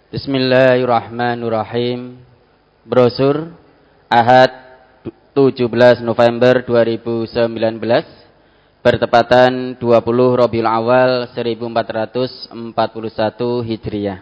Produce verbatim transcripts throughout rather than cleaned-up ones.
Bismillahirrahmanirrahim. Brosur Ahad tujuh belas November dua ribu sembilan belas bertepatan dua puluh Rabiul Awal seribu empat ratus empat puluh satu Hijriah.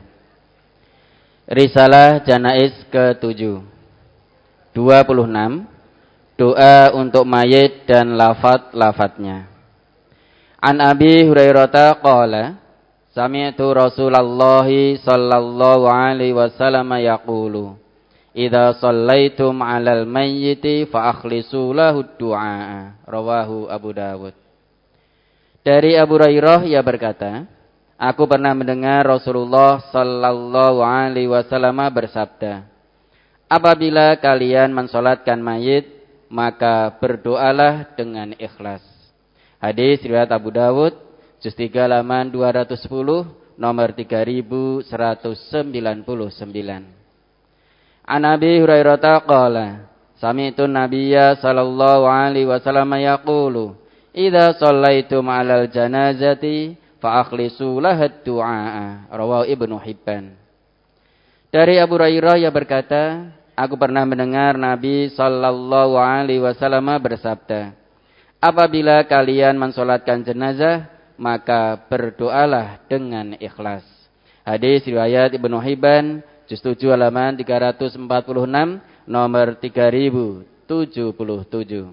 Risalah Janaiz ketujuh dua puluh enam. Doa untuk mayit dan lafaz-lafaznya. An Abi Hurairah qala sami'tu Rasulullah sallallahu alaihi wasallam yaqulu idza shallaitum 'alal mayyiti fa akhlisu lahu du'a. Rawahu Abu Dawud. Dari Abu Hurairah ia berkata, aku pernah mendengar Rasulullah sallallahu alaihi wasallam bersabda, apabila kalian mensolatkan mayit, maka berdoalah dengan ikhlas. Hadis riwayat Abu Dawud, juz tiga halaman dua ratus sepuluh, nomor tiga ribu seratus sembilan puluh sembilan. An Abi Hurairah qala sami'tu Nabiyya sallallahu alaihi wasallam yaqulu idza shallaitum 'alal janazati fa akhlisu lahad du'a. Rawahu Ibnu Hibban. Dari Abu Hurairah ia berkata, aku pernah mendengar Nabi sallallahu alaihi wasallam bersabda, apabila kalian mensolatkan jenazah, maka berdoalah dengan ikhlas. Hadis riwayat Ibnu Hibban, juz tujuh halaman tiga ratus empat puluh enam, nomor tiga ribu tujuh puluh tujuh.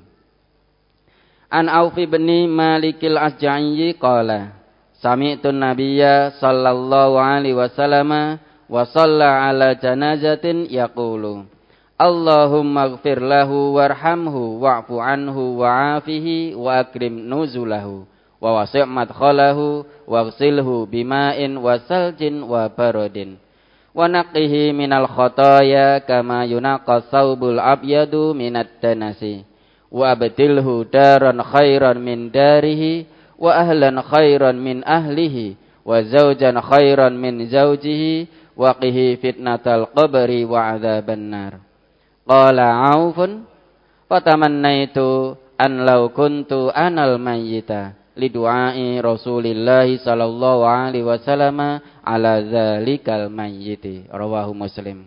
An Auf bin Malikil Asja'i qala sami'tu Nabiyya sallallahu alaihi wasallam wa shalla ala janazatin yaqulu Allahumma ighfir lahu warhamhu wa'fu anhu wa'afihi wa akrim nuzulahu wa wasi' madkhalahu waghsilhu bima'in wa saljin wa barodin wa naqqihi minal khotoya kama yunaqqa thawbul abyadu minad danasi wa abdilhu daran khairan min darihi wa ahlan khairan min ahlihi wa zawjan khairan min zawjihi wa qihi fitnatal qabri wa adzaban nar. Qala Aufun fatamannaitu an law kuntu anal mayyita lidu'ai Rasulillah sallallahu alaihi wasallam ala zalikal mayyiti. Rawahu Muslim.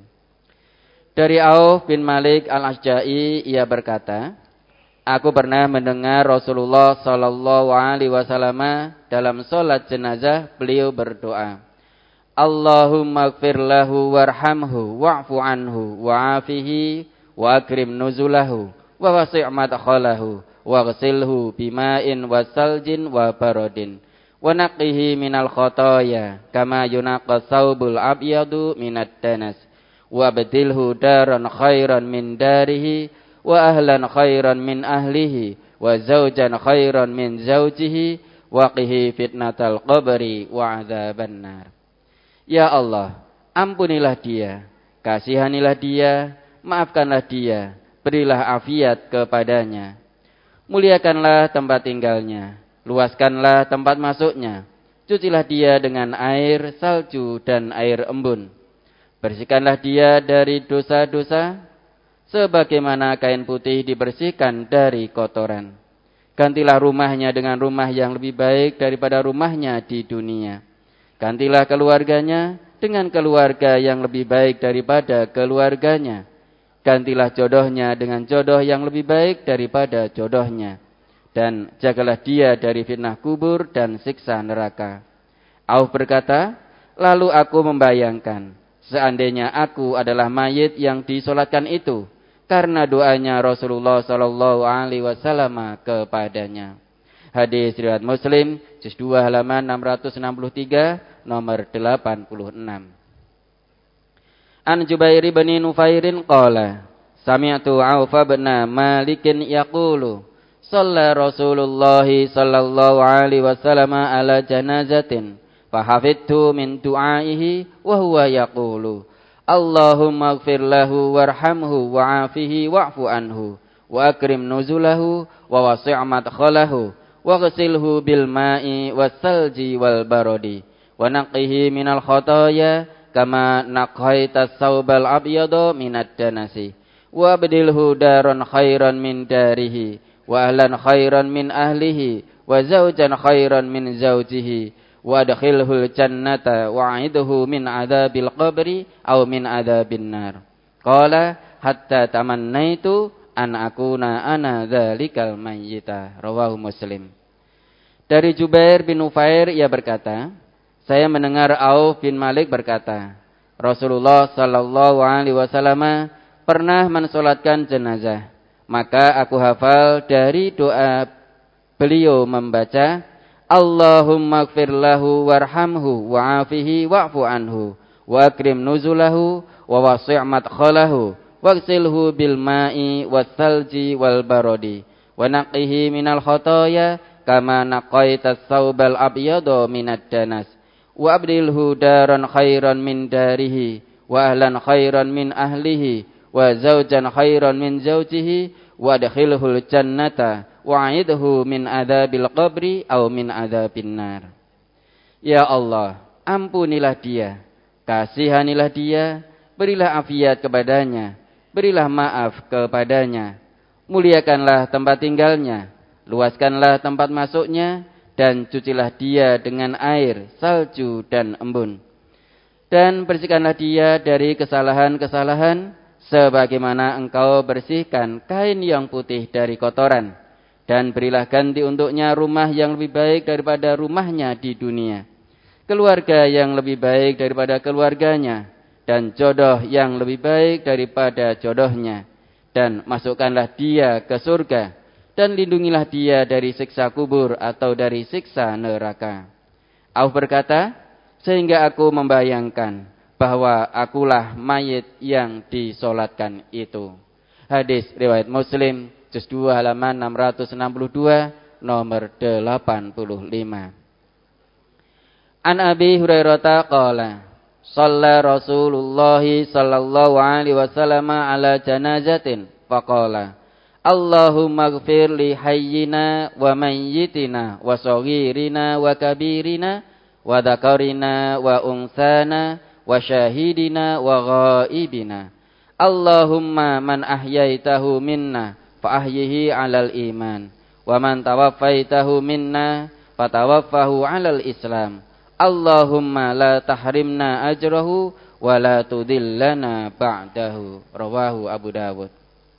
Dari Auf bin Malik Al-Asja'i ia berkata, aku pernah mendengar Rasulullah sallallahu alaihi wasallam dalam salat jenazah beliau berdoa, Allahumma ighfir lahu warhamhu wa'fu anhu wa'afihi wa akrim nuzulahu wa wasi' madkhalahu waghsilhu bima'in wa saljin wa barodin wa naqqihi minal khotoya kama yunaqqa thawbul abyadu minad danas wa abdilhu daran khairan min darihi wa ahlan khairan min ahlihi wa zawjan khairan min zawjihi wa qihi fitnatal qabri wa adzaban nar. Ya Allah, ampunilah dia, kasihanilah dia, maafkanlah dia, berilah afiat kepadanya. Muliakanlah tempat tinggalnya, luaskanlah tempat masuknya, cucilah dia dengan air salju dan air embun. Bersihkanlah dia dari dosa-dosa, sebagaimana kain putih dibersihkan dari kotoran. Gantilah rumahnya dengan rumah yang lebih baik daripada rumahnya di dunia. Gantilah keluarganya dengan keluarga yang lebih baik daripada keluarganya. Gantilah jodohnya dengan jodoh yang lebih baik daripada jodohnya. Dan jagalah dia dari fitnah kubur dan siksa neraka. Auf berkata, lalu aku membayangkan, seandainya aku adalah mayit yang disolatkan itu, karena doanya Rasulullah sallallahu alaihi wasallam kepadanya. Hadis riwayat Muslim, juz dua halaman enam ratus enam puluh tiga, nomor delapan puluh enam. An Jubair bin Nufairin qala sami'tu Auf bin Malikin yaqulu shalla Rasulullah sallallahu alaihi wasallam ala janazatin fa hafidtu min du'aihi wa huwa yaqulu Allahumma ighfir lahu warhamhu wa'afihi wa'fu anhu wa akrim nuzulahu wa wasi' madkhalahu waghsilhu bil ma'i was salji wal barodi wa naqqihi minal khotoya kama naqhaita thawbal abyadu minad danasi wa abdilhu daran khairan min darihi wa ahlan khairan min ahlihi wa zawjan khairan min zawjihi wa adkhilhul jannata wa'idhu min adzabil qabri aw min adzabin nar. Qala hatta tamannaitu an akuna ana dzalikal mayyita. Rawahu Muslim. Dari Jubair bin Nufair ia berkata, saya mendengar Auf bin Malik berkata, Rasulullah sallallahu alaihi wasallam pernah mensolatkan jenazah. Maka aku hafal dari doa beliau membaca, Allahumma ighfir lahu warhamhu wa'afihi wa'fu anhu wa akrim nuzulahu wa wasi' madkhalahu waghsilhu bil ma'i was salji wal baradi wa naqqihi minal khotoya kama naqaitas saubal abyada minad danas wa abdilhu daran khairan min darihi wa ahlan khairan min ahlihi wa zawjan khairan min zawjihi wa adkhilhul jannata wa'idhu min adzabil qabri aw min adzabin nar. Ya Allah, ampunilah dia, kasihanilah dia, berilah afiat kepadanya, berilah maaf kepadanya, muliakanlah tempat tinggalnya, luaskanlah tempat masuknya, dan cucilah dia dengan air, salju, dan embun. Dan bersihkanlah dia dari kesalahan-kesalahan, sebagaimana engkau bersihkan kain yang putih dari kotoran. Dan berilah ganti untuknya rumah yang lebih baik daripada rumahnya di dunia, keluarga yang lebih baik daripada keluarganya, dan jodoh yang lebih baik daripada jodohnya. Dan masukkanlah dia ke surga, dan lindungilah dia dari siksa kubur atau dari siksa neraka. Auf berkata, sehingga aku membayangkan bahwa akulah mayit yang disolatkan itu. Hadis riwayat Muslim, juz dua halaman enam ratus enam puluh dua, nomor delapan puluh lima. An Abi Hurairah qala, shalla Rasulullah sallallahu alaihi wasallam ala janazatin faqala, Allahumma ighfir li hayyina wa mayyitina wa saghirina wa kabirina wa dzakarina wa unsana wa syahidina wa ghaibina. Allahumma man ahyaitahu minna fa ahyihi 'alal iman wa man tawaffaitahu minna fatawaffahu 'alal islam. Allahumma la tahrimna ajrahu wa la tudillana ba'dahu. Rawahu Abu Dawud.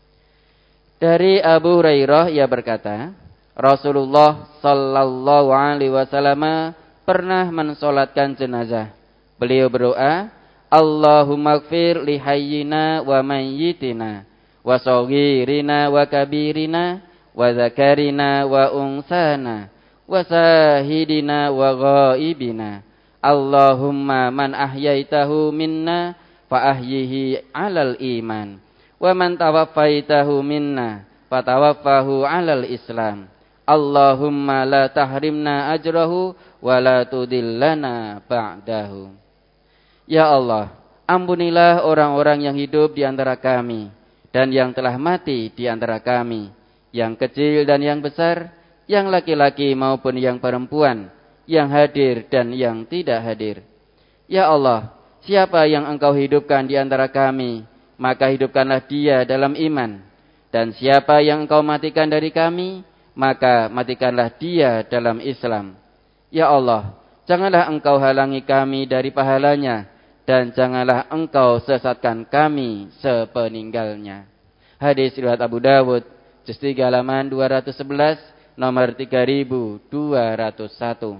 Dari Abu Hurairah ia berkata, Rasulullah sallallahu alaihi wasallam pernah mensolatkan jenazah. Beliau berdoa, Allahumma ighfir li hayyina wa mayyitina wa saghirina wa kabirina wa zakarina wa unsana wa sahidina wa ghaibina. Allahumma man ahyaitahu minna fa ahyihi 'alal iman wa man tawaffaitahu minna fatawaffahu 'alal islam. Allahumma la tahrimna ajrahu wa la tudillana ba'dahu. Ya Allah, ampunilah orang-orang yang hidup di antara kami dan yang telah mati di antara kami, yang kecil dan yang besar, yang laki-laki maupun yang perempuan, yang hadir dan yang tidak hadir. Ya Allah, siapa yang Engkau hidupkan di antara kami, maka hidupkanlah dia dalam iman. Dan siapa yang Engkau matikan dari kami, maka matikanlah dia dalam Islam. Ya Allah, janganlah Engkau halangi kami dari pahalanya, dan janganlah Engkau sesatkan kami sepeninggalnya. Hadis riwayat Abu Dawud, juz tiga halaman dua ratus sebelas, nomor tiga ribu dua ratus satu.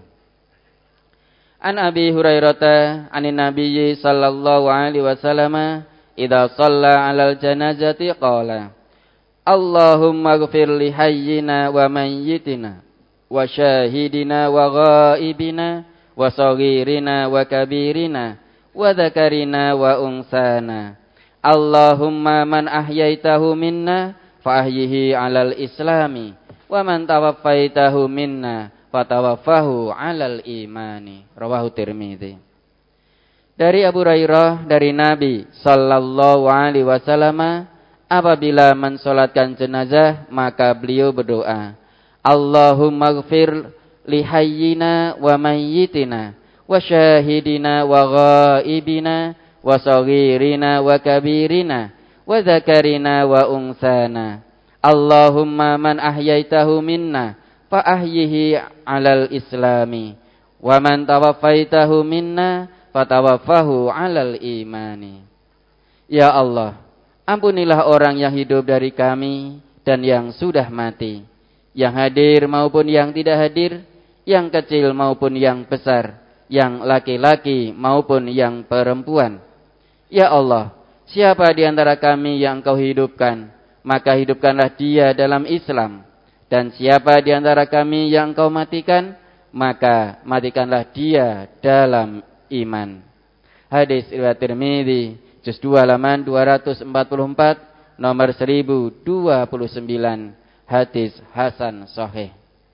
An Abi Hurairah anin Nabiyyi sallallahu alaihi wasallam, idza shalla 'alal janazati qala, Allahumma ighfir li hayyina wa mayyitina wa syahidina wa ghaibina wa saghirina wa kabirina wa dzakarina wa unsana. Allahumma man ahyaitahu minna fa ahyihi 'alal islami wa man tawaffaitahu minna fatawaffahu 'alal imani. Rawahu Tirmidzi. Dari Abu Hurairah dari Nabi sallallahu alaihi wasallam, apabila mensolatkan jenazah maka beliau berdoa, Allahumma ighfir li hayyina wa mayyitina wa syahidina wa ghaibina wa saghirina wa kabirina wa zakarina wa unsana. Allahumma man ahyaitahu minna fa ahyihi 'alal islami wa man tawaffaitahu minna fatawaffahu 'alal imani. Ya Allah, ampunilah orang yang hidup dari kami dan yang sudah mati, yang hadir maupun yang tidak hadir, yang kecil maupun yang besar, yang laki-laki maupun yang perempuan. Ya Allah, siapa di antara kami yang Engkau hidupkan, maka hidupkanlah dia dalam Islam. Dan siapa di antara kami yang Engkau matikan, maka matikanlah dia dalam iman. Hadis riwayat Tirmidzi, juz dua halaman dua ratus empat puluh empat, nomor seribu dua puluh sembilan. Hadis hasan sahih.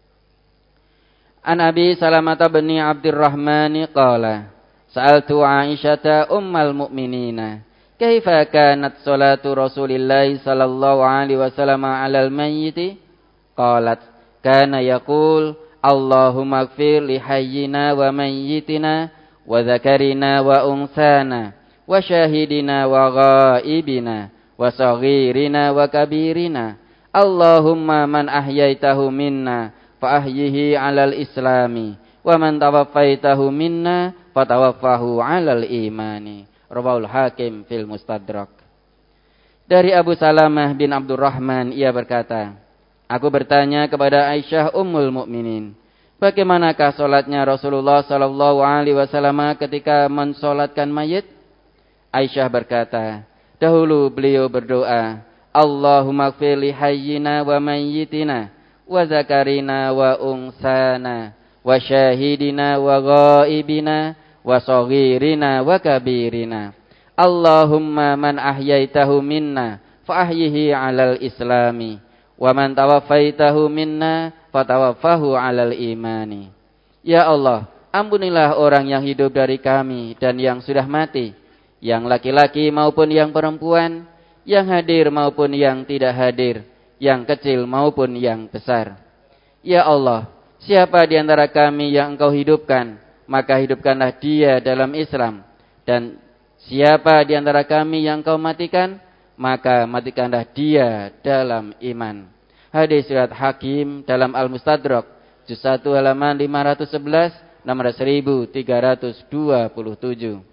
An Abi Salamah bin Abdurrahman qala, sa'altu Aisyata ummal mu'minina, kaifa kanat salatu Rasulillah sallallahu alaihi wasallam 'alal mayyit? Qalat, kana yaqul, Allahumma ighfir li hayyina wa mayyitina wa dzakarina wa unsana wa syahidina wa ghaibina wa saghirina wa kabirina. Allahumma man ahyaitahu minna fa ahyihi 'alal islami wa man tawaffaitahu minna fatawaffahu 'alal imani. Rawahul Hakim fil Mustadrak. Dari Abu Salamah bin Abdurrahman, ia berkata, aku bertanya kepada Aisyah ummul mukminin, bagaimanakah salatnya Rasulullah sallallahu alaihi wasallam ketika mensolatkan mayit? Aisyah berkata, dahulu beliau berdoa, Allahumma ighfir li hayyina wa mayyitina wa zakarina wa unsana wa syahidina wa ghaibina wa saghirina wa kabirina. Allahumma man ahyaitahu minna fa ahyihi 'alal islami wa man tawaffaitahu minna fatawaffahu 'alal imani. Ya Allah, ampunilah orang yang hidup dari kami dan yang sudah mati, yang laki-laki maupun yang perempuan, yang hadir maupun yang tidak hadir, yang kecil maupun yang besar. Ya Allah, siapa di antara kami yang Engkau hidupkan, maka hidupkanlah dia dalam Islam. Dan siapa di antara kami yang Engkau matikan, maka matikanlah dia dalam iman. Hadis riwayat Hakim dalam Al-Mustadrak, juz satu halaman lima ratus sebelas, nomor seribu tiga ratus dua puluh tujuh.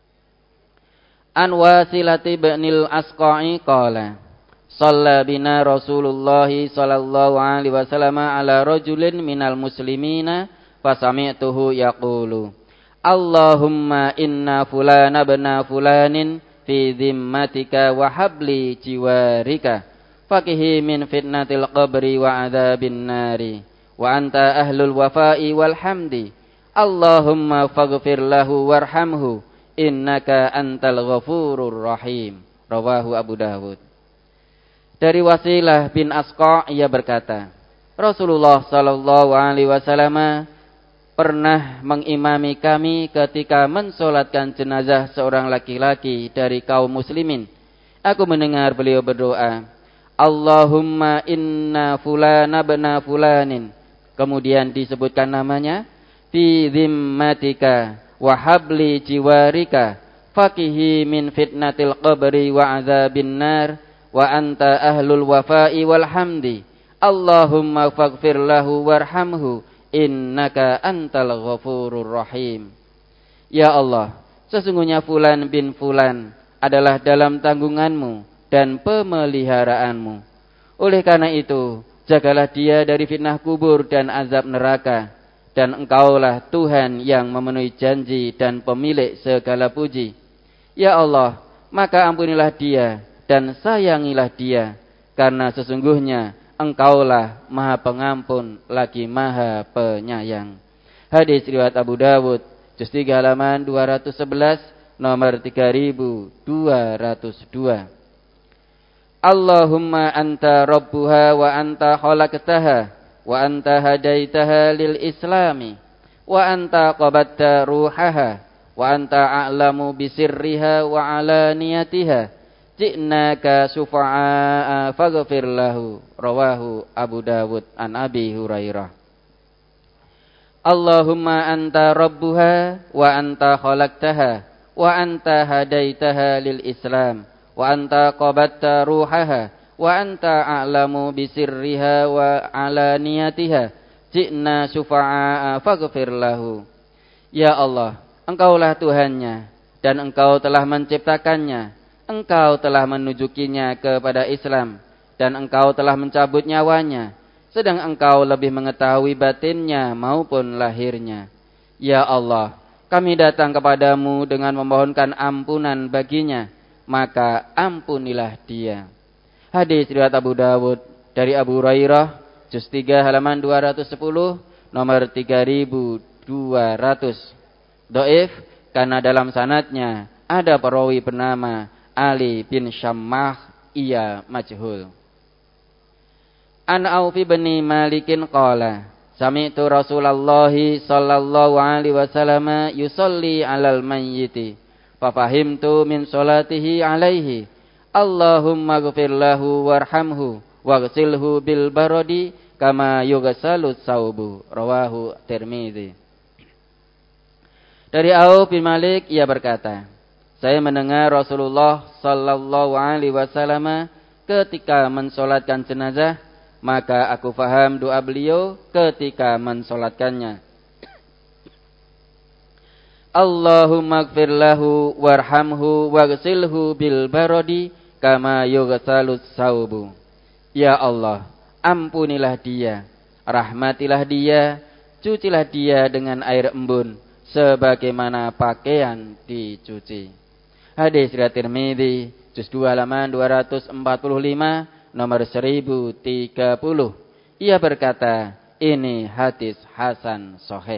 An Wasilati binil Asqa'i qala, shalla bina Rasulullah sallallahu alaihi wasallam ala rajulin minal muslimina fasami'tuhu yaqulu, Allahumma inna fulana bna fulanin fi dhimmatika wa habli jiwarika faqihi min fitnatil qabri wa adzabin nari wa anta ahlul wafa'i wal hamdi, Allahumma faghfir lahu warhamhu innaka antal ghafurur rahim. Rawahu Abu Dawud. Dari Wasilah bin Asqa, ia berkata, Rasulullah sallallahu alaihi wasallam pernah mengimami kami ketika mensolatkan jenazah seorang laki-laki dari kaum muslimin. Aku mendengar beliau berdoa, Allahumma inna fulana bna fulanin, kemudian disebutkan namanya, fi dhimmatika wa habli jiwarika faqihi min fitnatil qabri wa adzabin nar wa anta ahlul wafa'i wal hamdi, Allahumma faghfir lahu warhamhu innaka antal ghafurur rahim. Ya Allah, sesungguhnya fulan bin fulan adalah dalam tanggunganmu dan pemeliharaanmu. Oleh karena itu, jagalah dia dari fitnah kubur dan azab neraka. Dan Engkaulah Tuhan yang memenuhi janji dan pemilik segala puji. Ya Allah, maka ampunilah dia dan sayangilah dia, karena sesungguhnya Engkaulah Maha Pengampun lagi Maha Penyayang. Hadis riwayat Abu Dawud, juz tiga halaman dua ratus sebelas, nomor tiga ribu dua ratus dua. Allahumma anta rabbuha wa anta khalaqtaha wa anta hadaitaha lil islami wa anta qabatta ruhaha wa anta a'lamu bisirriha wa alaniyatiha ji'naka sufa'a faghfir lahu. Rawahu Abu Dawud an Abi Hurairah. Allahumma anta rabbuha wa anta khalaqtaha wa anta hadaitaha lil islam wa anta qabatta ruhaha wa anta a'lamu bisirriha wa alaniyatiha ji'na syufa'a faghfir lahu. Ya Allah, Engkaulah Tuhannya, dan Engkau telah menciptakannya. Engkau telah menunjukinya kepada Islam, dan Engkau telah mencabut nyawanya, sedang Engkau lebih mengetahui batinnya maupun lahirnya. Ya Allah, kami datang kepadamu dengan memohonkan ampunan baginya, maka ampunilah dia. Hadis riwayat Abu Dawud dari Abu Hurairah, juz tiga halaman dua ratus sepuluh, nomor tiga ribu dua ratus. Dhaif karena dalam sanadnya ada perawi bernama Ali bin Syammah, ia majhul. An Auf bin Malikin qala, sami'tu Rasulullah sallallahu alaihi wasallam yusalli 'alal mayyiti, fa fahimtu min salatihi alaihi, Allahumma ighfir lahu warhamhu waghsilhu bil baradi kama yughsalu tsaubu. Rawahu Tirmidzi. Dari Auf bin Malik, ia berkata, saya mendengar Rasulullah sallallahu alaihi wasallam ketika mensolatkan jenazah, maka aku faham doa beliau ketika mensolatkannya. Allahumma ighfir lahu warhamhu waghsilhu bil baradi kama yughsalus saubu. Ya Allah, ampunilah dia, rahmatilah dia, cucilah dia dengan air embun sebagaimana pakaian dicuci. Hadis riwayat Tirmidzi, juz dua halaman dua ratus empat puluh lima, nomor seribu tiga puluh. Ia berkata, ini hadis hasan sahih.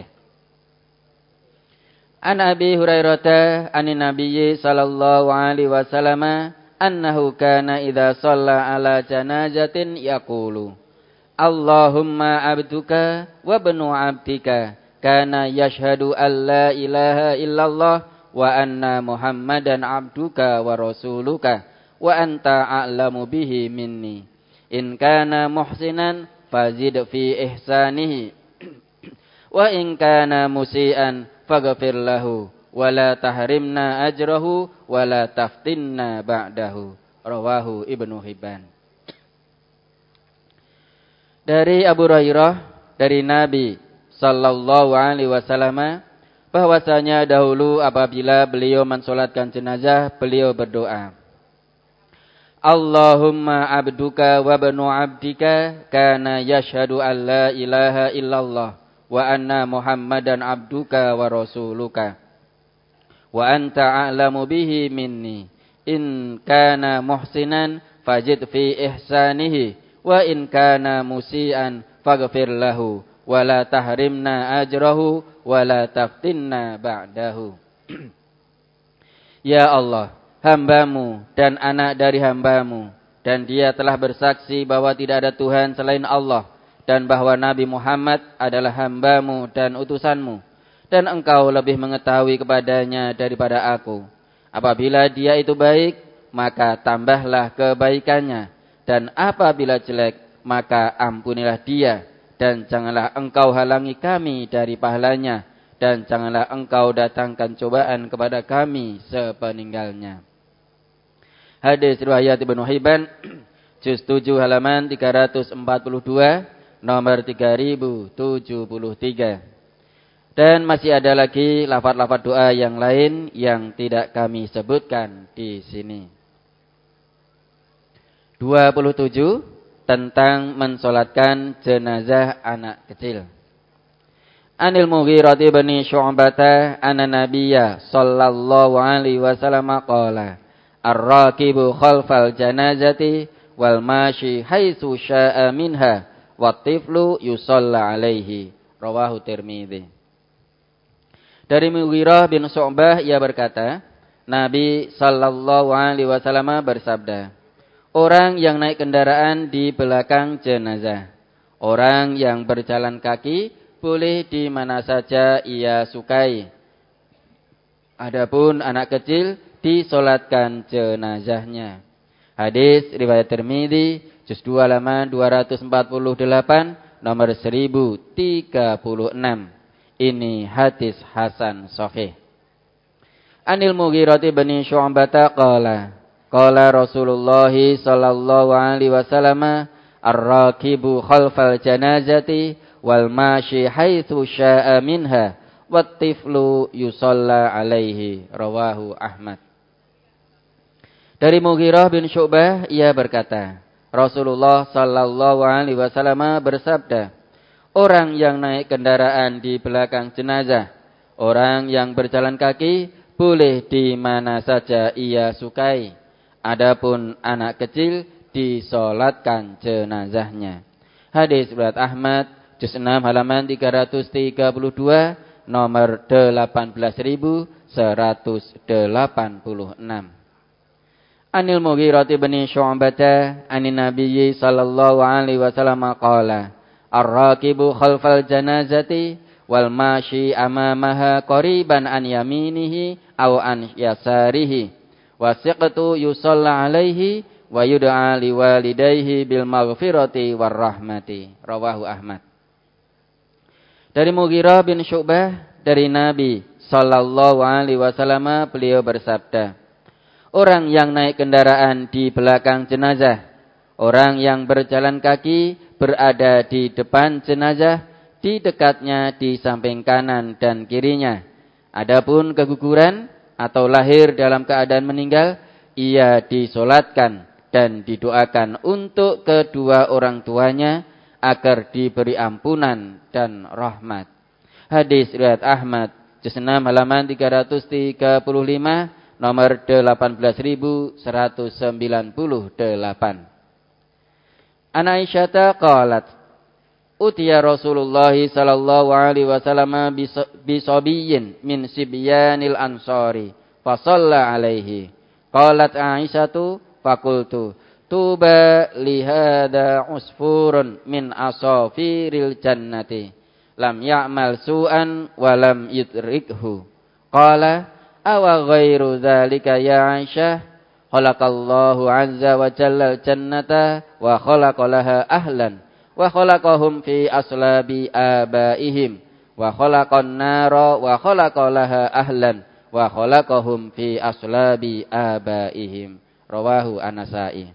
An Abi Hurairah anin Nabiyyi sallallahu alaihi wasallam annahu kana idza shalla ala janazatin yaqulu, Allahumma abduka wa ibnu abdika kana yashhadu an la ilaha illallah wa anna Muhammadan abduka wa rasuluka wa anta a'lamu bihi minni. In kana muhsinan fazid fi ihsanihi wa in kana musian faghfir lahu wa la tahrimna ajrahu wa la taftinna ba'dahu. Rawahu Ibnu Hibban. Dari Abu Hurairah, dari Nabi sallallahu alaihi wasallam, bahwasanya dahulu apabila beliau mensolatkan jenazah, beliau berdoa, Allahumma abduka wa ibnu abdika kana yashhadu an la ilaha illallah wa anna Muhammadan abduka wa rasuluka wa anta a'lamu bihi minni. In kana muhsinan fajid fi ihsanihi wa in kana musian faghfir lahu wa la tahrimna ajrahu wa la taftinna ba'dahu. Ya Allah, hambamu dan anak dari hambamu, dan dia telah bersaksi bahwa tidak ada Tuhan selain Allah, dan bahwa Nabi Muhammad adalah hambamu dan utusanmu, dan engkau lebih mengetahui kepadanya daripada aku. Apabila dia itu baik, maka tambahlah kebaikannya, dan apabila jelek, maka ampunilah dia, dan janganlah engkau halangi kami dari pahalanya, dan janganlah engkau datangkan cobaan kepada kami sepeninggalnya. Hadis riwayat Ibnu Hibban, juz tujuh halaman tiga ratus empat puluh dua, nomor tiga ribu tujuh puluh tiga. Dan masih ada lagi lafaz-lafaz doa yang lain yang tidak kami sebutkan di sini. dua puluh tujuh, tentang mensolatkan jenazah anak kecil. Anil Mughirah bin Syu'bah anna Nabiyya sallallahu alaihi wasallam qala, ar-rakibu khalfal janazati wal mashi haitsu syaa minha wat tiflu yusalla alaihi. Rawahu Tirmidzi. Dari Mughirah bin Syu'bah, ia berkata, Nabi sallallahu alaihi wasallam bersabda, orang yang naik kendaraan di belakang jenazah, orang yang berjalan kaki boleh di mana saja ia sukai. Adapun anak kecil disolatkan jenazahnya. Hadis riwayat Tirmidzi, juz dua halaman dua ratus empat puluh delapan, nomor seribu tiga puluh enam. Ini hadis hasan sahih. Anil Mughirah bin Syu'bah qala, qala Rasulullah sallallahu alaihi wasallam, ar-rakibu khalfal janazati wal mashi haitsu syaa minha wattiflu yusalla alaihi. Rawahu Ahmad. Dari Mughirah bin Syu'bah ia berkata, Rasulullah sallallahu alaihi wasallam bersabda, orang yang naik kendaraan di belakang jenazah, orang yang berjalan kaki boleh di mana saja ia sukai. Adapun anak kecil disolatkan jenazahnya. Hadis riwayat Ahmad, juz enam halaman tiga ratus tiga puluh dua, nomor delapan belas ribu seratus delapan puluh enam. Anil Mughirah bin Syu'bah anin Nabiyyi sallallahu alaihi wasallam qala, ar-rakibu khalfal janazati wal mashi amamaha qariban an yaminihi aw an yasarihi wasiqtu yusalla alaihi wa yud'a liwalidayhi bil maghfirati war rahmati. Rawahu Ahmad. Dari Mughirah bin Syu'bah dari Nabi sallallahu alaihi wasallam beliau bersabda, orang yang naik kendaraan di belakang jenazah, orang yang berjalan kaki berada di depan jenazah, di dekatnya, di samping kanan dan kirinya. Adapun keguguran atau lahir dalam keadaan meninggal, ia disolatkan dan didoakan untuk kedua orang tuanya agar diberi ampunan dan rahmat. Hadis riwayat Ahmad, juz enam halaman tiga ratus tiga puluh lima, nomor delapan belas ribu seratus sembilan puluh delapan. An Aisyah qalat, utiya Rasulullah sallallahu alaihi wasallam bisabiyyin min sibyanil ansari fa shalla alaihi. Qalat Aisyatu faqultu tuba li hadza usfurun min asafiril jannati lam ya'mal su'an wa lam yudrikhu. Qala awa ghairu dzalika ya Aisyah, khalaqallahu azza wa jalla al-jannata wa khalaqalaha ahlan wa khalaqahum fi aslabi abaihim wa khalaqan nara wa khalaqalaha ahlan wa khalaqahum fi aslabi abaihim. Rawahu An-Nasa'i.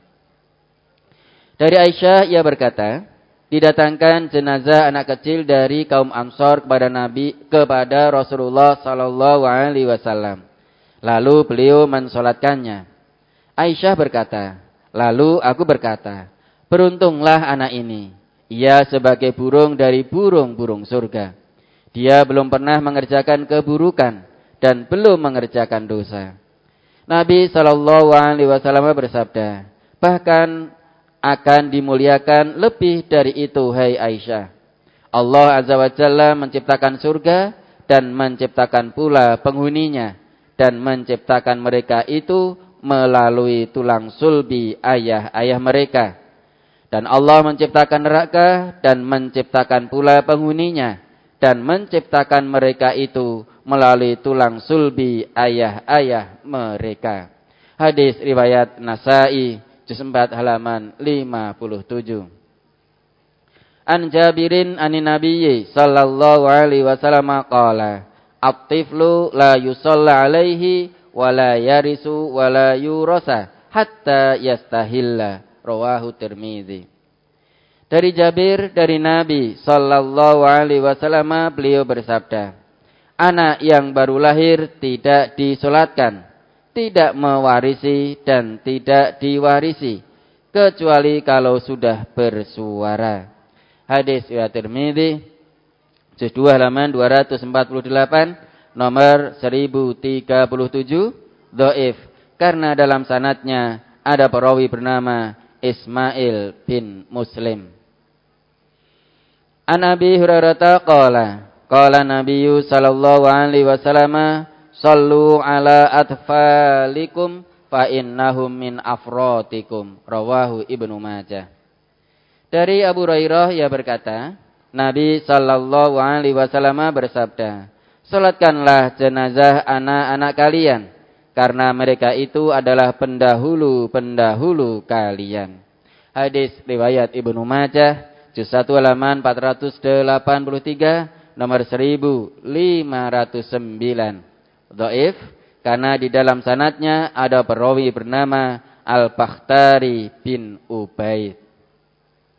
Dari Aisyah ia berkata, didatangkan jenazah anak kecil dari kaum Ansor kepada Nabi kepada Rasulullah sallallahu alaihi wasallam. Lalu beliau mensolatkannya. Aisyah berkata, lalu aku berkata, beruntunglah anak ini. Ia sebagai burung dari burung-burung surga. Dia belum pernah mengerjakan keburukan dan belum mengerjakan dosa. Nabi sallallahu alaihi wasallam bersabda, bahkan akan dimuliakan lebih dari itu, hai Aisyah. Allah azza wa jalla menciptakan surga dan menciptakan pula penghuninya dan menciptakan mereka itu melalui tulang sulbi ayah-ayah mereka. Dan Allah menciptakan neraka dan menciptakan pula penghuninya dan menciptakan mereka itu melalui tulang sulbi ayah-ayah mereka. Hadis riwayat Nasa'i, juz empat halaman lima puluh tujuh. An Jabirin anin Nabiyyi sallallahu alaihi wasallam qala, at-tiflu la yusalla alaihi wa la yarisu wa la yurasa hatta yastahilla. Rawahu Tirmizi. Dari Jabir dari Nabi sallallahu alaihi wasallam beliau bersabda, anak yang baru lahir tidak disolatkan, tidak mewarisi dan tidak diwarisi kecuali kalau sudah bersuara. Hadis riwayat Tirmizi, juz dua halaman dua ratus empat puluh delapan, nomor seribu tiga puluh tujuh, dhaif karena dalam sanadnya ada perawi bernama Ismail bin Muslim. An Abi Hurairah qala, qala Nabiyyu sallallahu alaihi wasallam, sallu ala atfalikum fa innahum min afratikum. Rawahu Ibnu Majah. Dari Abu Hurairah ia berkata, Nabi sallallahu alaihi wasallam bersabda, salatkanlah jenazah anak-anak kalian karena mereka itu adalah pendahulu-pendahulu kalian. Hadis riwayat Ibnu Majah, juz satu halaman empat ratus delapan puluh tiga, nomor seribu lima ratus sembilan. Dhaif karena di dalam sanadnya ada perawi bernama Al-Bakhtari bin Ubaid.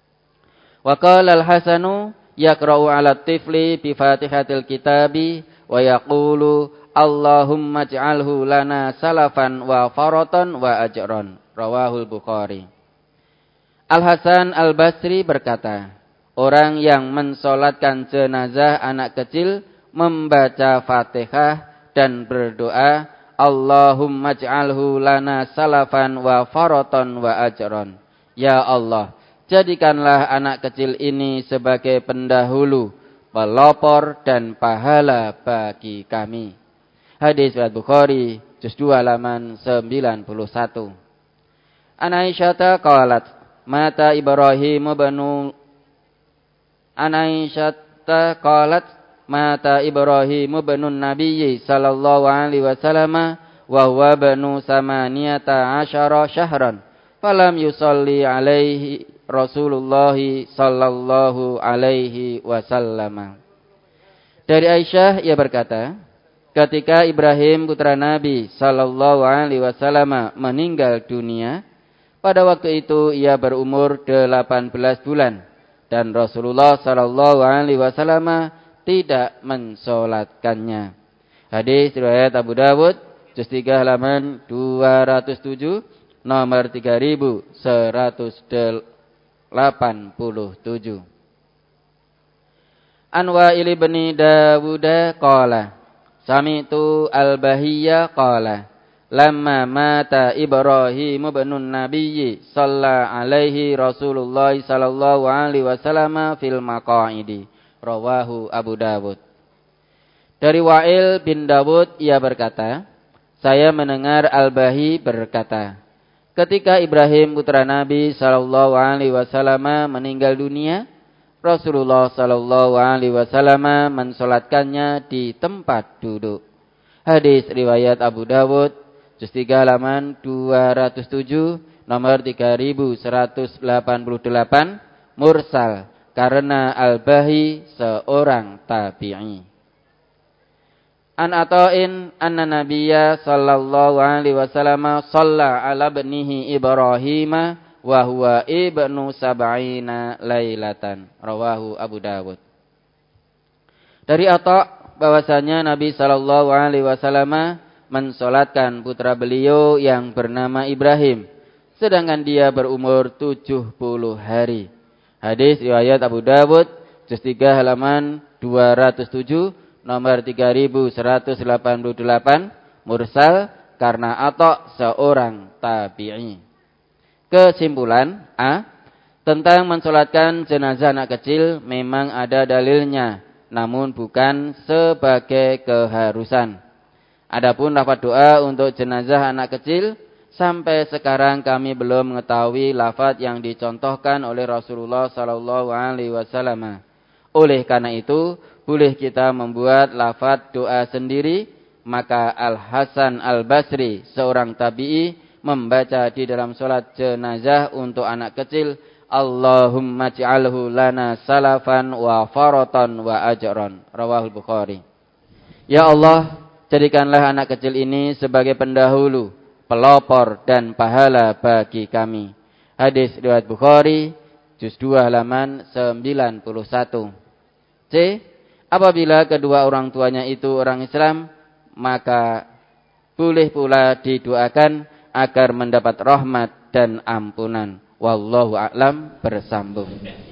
Wa qala Al-Hasanu yaqra'u 'ala tifli bi Fatihatil Kitabi wa yaqulu Allahumma ij'alhu lana salafan wa faratan wa ajran. Rawahul Bukhari. Al-Hasan Al-Basri berkata, orang yang mensolatkan jenazah anak kecil membaca Fatihah dan berdoa, Allahumma ij'alhu lana salafan wa faratan wa ajran. Ya Allah, jadikanlah anak kecil ini sebagai pendahulu, pelopor dan pahala bagi kami. Hadis riwayat Bukhari, juz dua halaman sembilan puluh satu. An Aisyah qalat, mata Ibrahim banu An Aisyah qalat, mata Ibrahim banu Nabi sallallahu alaihi wasallam wa huwa banu samaniyata asyara syahran. Falam yusalli alaihi Rasulullah sallallahu alaihi wasallam. Dari Aisyah ia berkata, ketika Ibrahim putra Nabi sallallahu alaihi wasallam meninggal dunia, pada waktu itu ia berumur delapan belas bulan dan Rasulullah sallallahu alaihi wasallam tidak mensolatkannya. Hadis riwayat Abu Dawud, juz tiga halaman dua ratus tujuh, nomor tiga ribu seratus delapan puluh tujuh. An Wa'il bin Dawud qala, sami'tu Al-Bahiyya qala, lamma mata Ibrahim bin Nabi sallallahu alaihi Rasulullah sallallahu alaihi wasallam fil maqaidi. Rawahu Abu Dawud. Dari Wa'il bin Dawud ia berkata, saya mendengar Al-Bahi berkata, ketika Ibrahim putra Nabi sallallahu alaihi wasallam meninggal dunia, Rasulullah sallallahu alaihi wasallam mensolatkannya di tempat duduk. Hadis riwayat Abu Dawud, juz tiga halaman dua ratus tujuh, nomor tiga ribu seratus delapan puluh delapan, mursal karena Al-Bahi seorang tabi'i. An Ata'in anna Nabiyya sallallahu alaihi wasallam shalla ala ibnihi Ibrahim wa huwa ibnu sab'ina lailatan. Rawahu Abu Dawud. Dari Ata' bahwasanya Nabi sallallahu alaihi wasallam mensolatkan putra beliau yang bernama Ibrahim, sedangkan dia berumur tujuh puluh hari. Hadis riwayat Abu Dawud, juz tiga halaman dua ratus tujuh, nomor tiga ribu seratus delapan puluh delapan, mursal karena Ata' seorang tabi'i. Kesimpulan A, tentang mensolatkan jenazah anak kecil memang ada dalilnya, namun bukan sebagai keharusan. Adapun lafaz doa untuk jenazah anak kecil, sampai sekarang kami belum mengetahui lafaz yang dicontohkan oleh Rasulullah sallallahu alaihi wasallam. Oleh karena itu, boleh kita membuat lafaz doa sendiri. Maka Al-Hasan Al-Basri, seorang tabi'i, membaca di dalam sholat jenazah untuk anak kecil, Allahumma ij'alhu lana salafan wa faratan wa ajran. Rawahul Bukhari. Ya Allah, jadikanlah anak kecil ini sebagai pendahulu, pelopor dan pahala bagi kami. Hadis riwayat Bukhari, juz dua halaman sembilan puluh satu. C. Apabila kedua orang tuanya itu orang Islam, maka boleh pula didoakan agar mendapat rahmat dan ampunan. Wallahu a'lam. Bersambung.